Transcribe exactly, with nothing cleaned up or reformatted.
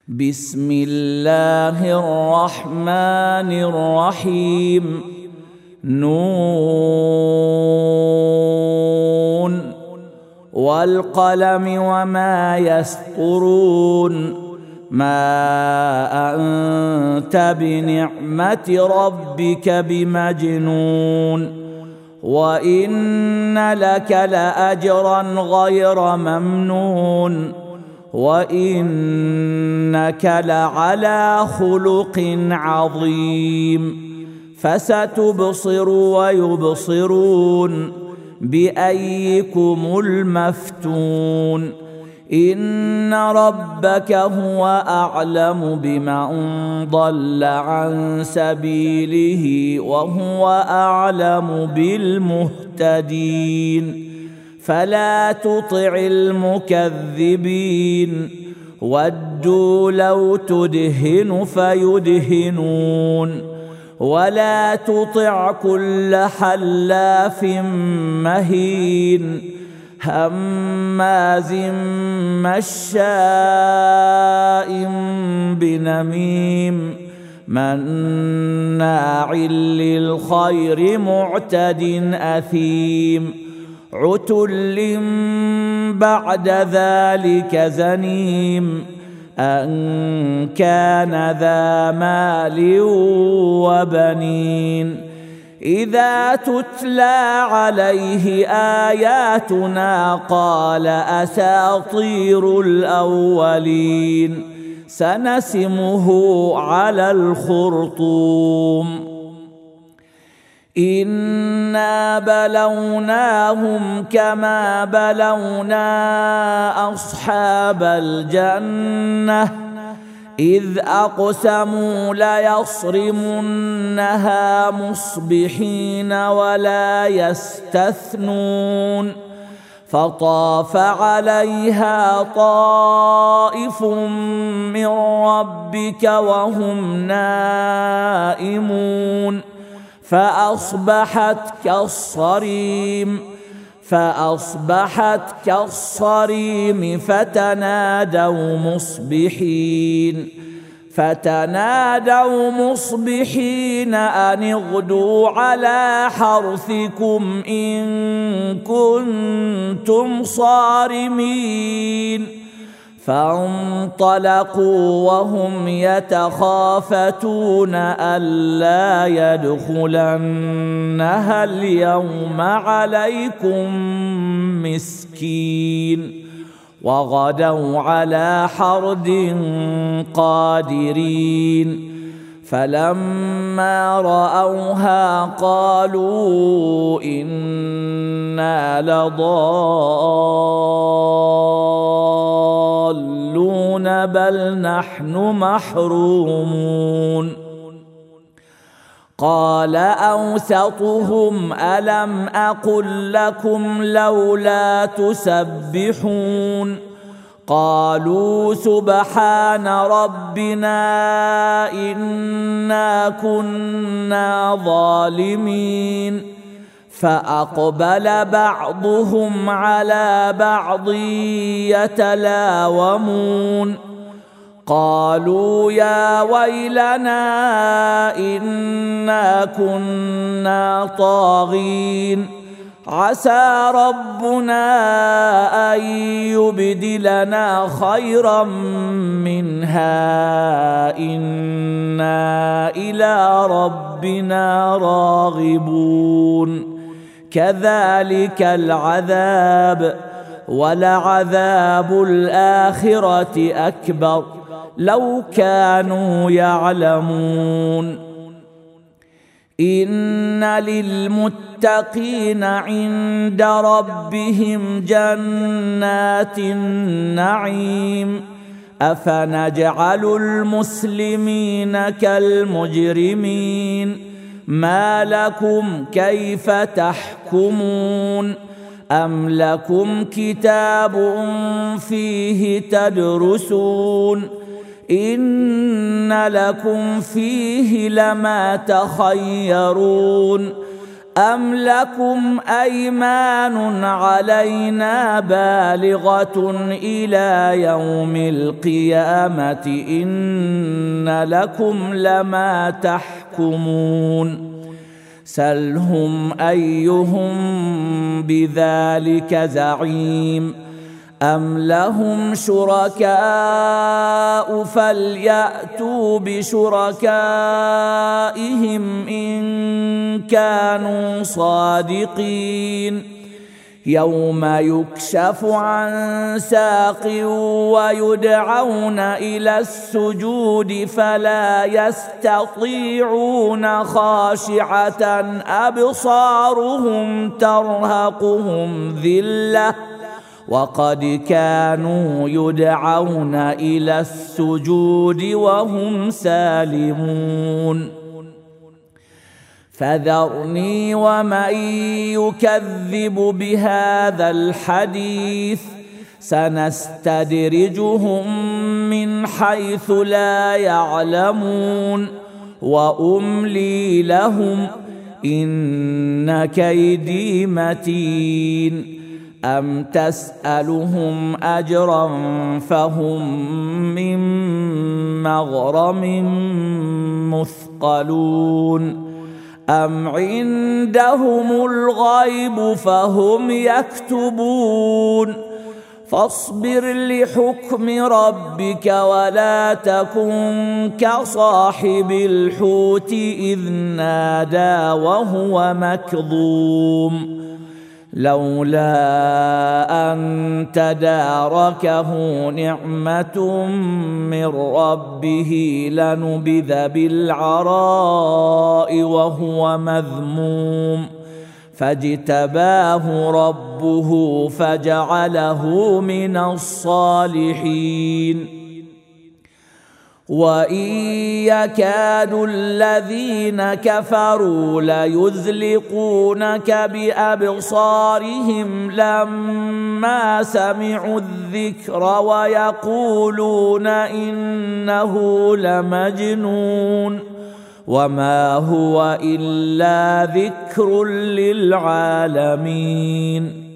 بسم الله الرحمن الرحيم. نون والقلم وما يسطرون. ما أنت بنعمة ربك بمجنون. وإن لك لأجرا غير ممنون. وإنك لعلى خلق عظيم. فستبصر ويبصرون بأيكم المفتون. إن ربك هو أعلم بمن ضل عن سبيله وهو أعلم بالمهتدين. فلا تطع المكذبين. ودوا لو تدهن فيدهنون. ولا تطع كل حلاف مهين هماز مشاء بنميم مناع للخير معتد أثيم عتل بعد ذلك زنيم أن كان ذا مال وبنين. إذا تتلى عليه آياتنا قال أساطير الأولين سنسمه على الخرطوم. إنا بلوناهم كما بلونا أصحاب الجنة إذ أقسموا ليصرمنها مصبحين ولا يستثنون. فطاف عليها طائف من ربك وهم نائمون فأصبحت كالصريم فأصبحت كالصريم فتنادوا مصبحين فتنادوا مصبحين أن اغدوا على حرثكم إن كنتم صارمين. فانطلقوا وهم يتخافتون ألا يدخلنها اليوم عليكم مسكين. وغدوا على حرد قادرين. فلما رأوها قالوا إنا لضالون بل نحن محرومون. قال أوسطهم ألم أقل لكم لولا تسبحون. قالوا سبحان ربنا إنا كنا ظالمين. فأقبل بعضهم على بعض يتلاومون. قالوا يا ويلنا إنا كنا طاغين. عسى ربنا أن يبدلنا خيرا منها إنا إلى ربنا راغبون. كذلك العذاب ولعذاب الآخرة أكبر لو كانوا يعلمون. إن للمتقين عند ربهم جنات النعيم. أفنجعل المسلمين كالمجرمين. ما لكم كيف تحكمون. أم لكم كتاب فيه تدرسون. إن لكم فيه لما تخيرون. أم لكم أيمان علينا بالغة إلى يوم القيامة إن لكم لما تحكمون سلهم أيهم بذلك زعيم أم لهم شركاء فليأتوا بشركائهم إن كانوا صادقين يوم يكشف عن ساق ويدعون إلى السجود فلا يستطيعون خاشعة أبصارهم ترهقهم ذلة وقد كانوا يدعون إلى السجود وهم سالمون فذرني ومن يكذب بهذا الحديث سنستدرجهم من حيث لا يعلمون وأملي لهم إن كيدي متين أم تسألهم أجرا فهم من مغرم مثقلون أم عندهم الغيب فهم يكتبون فاصبر لحكم ربك ولا تكن كصاحب الحوت إذ نادى وهو مكظوم لولا أن تداركه نعمة من ربه لنبذ بالعراء وهو مذموم فاجتباه ربه فجعله من الصالحين وإن يكاد الذين كفروا ليزلقونك بأبصارهم لما سمعوا الذكر ويقولون إنه لمجنون وما هو إلا ذكر للعالمين